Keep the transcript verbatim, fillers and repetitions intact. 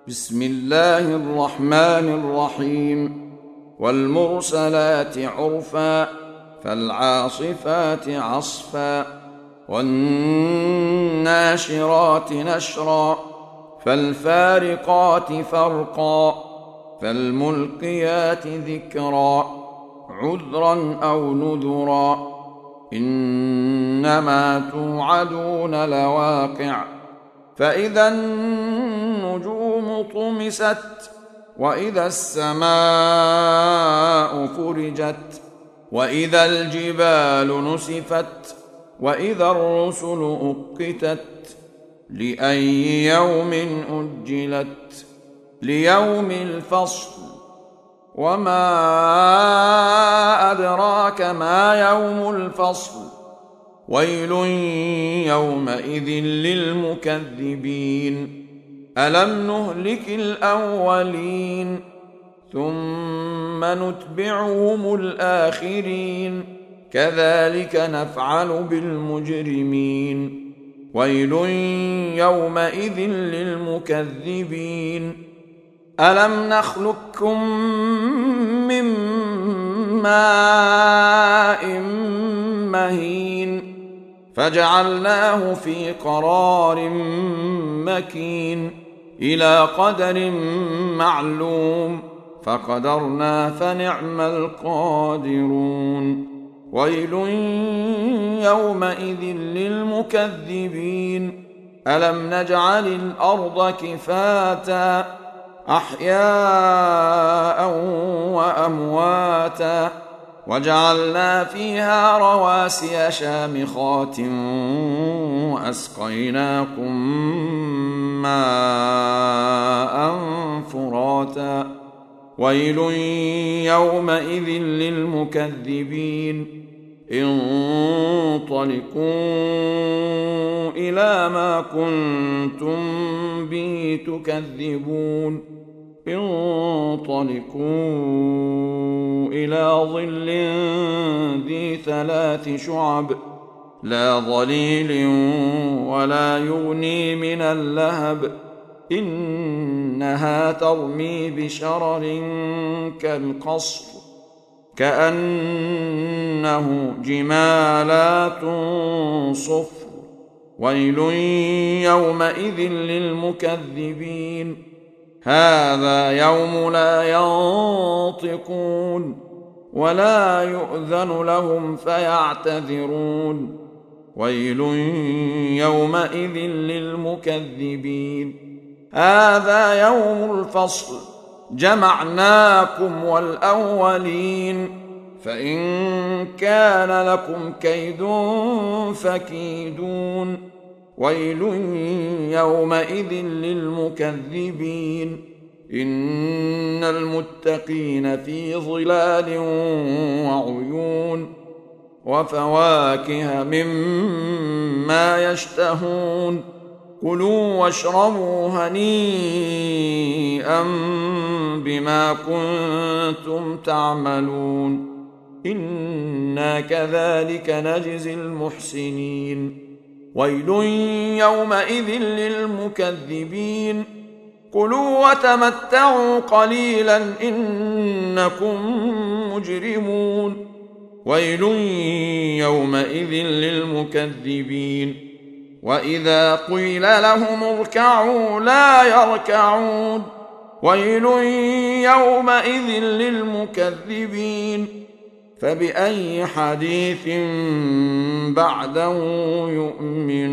بسم الله الرحمن الرحيم والمرسلات عرفا فالعاصفات عصفا والناشرات نشرا فالفارقات فرقا فالملقيات ذكرا عذرا أو نذرا إنما توعدون لواقع فإذا النجوم طمست وإذا السماء فرجت وإذا الجبال نسفت وإذا الرسل أقتت لأي يوم أجلت ليوم الفصل وما أدراك ما يوم الفصل ويل يومئذ للمكذبين ألم نهلك الأولين ثم نتبعهم الآخرين كذلك نفعل بالمجرمين ويل يومئذ للمكذبين ألم نخلقكم من ماء مهين فجعلناه في قرار مكين إلى قدر معلوم فقدرنا فنعم القادرون ويل يومئذ للمكذبين ألم نجعل الأرض كفاتا أحياء وأمواتا وجعلنا فيها رواسي شامخات وأسقيناكم ماء فراتا ويل يومئذ للمكذبين انطلقوا إلى ما كنتم به تكذبون انطلقوا إلى ظل ذي ثلاث شعب لا ظليل ولا يغني من اللهب إنها ترمي بشرر كالقصر كأنه جمالات صفر ويل يومئذ للمكذبين هذا يوم لا ينطقون ولا يؤذن لهم فيعتذرون ويل يومئذ للمكذبين هذا يوم الفصل جمعناكم والأولين فإن كان لكم كيد فكيدون ويل يومئذ للمكذبين إن المتقين في ظلال وعيون وفواكه مما يشتهون كلوا واشربوا هنيئا بما كنتم تعملون إنا كذلك نجزي المحسنين ويل يومئذ للمكذبين كلوا وتمتعوا قليلا إنكم مجرمون ويل يومئذ للمكذبين وإذا قيل لهم اركعوا لا يركعون ويل يومئذ للمكذبين فبأي حديث بعده يؤمنون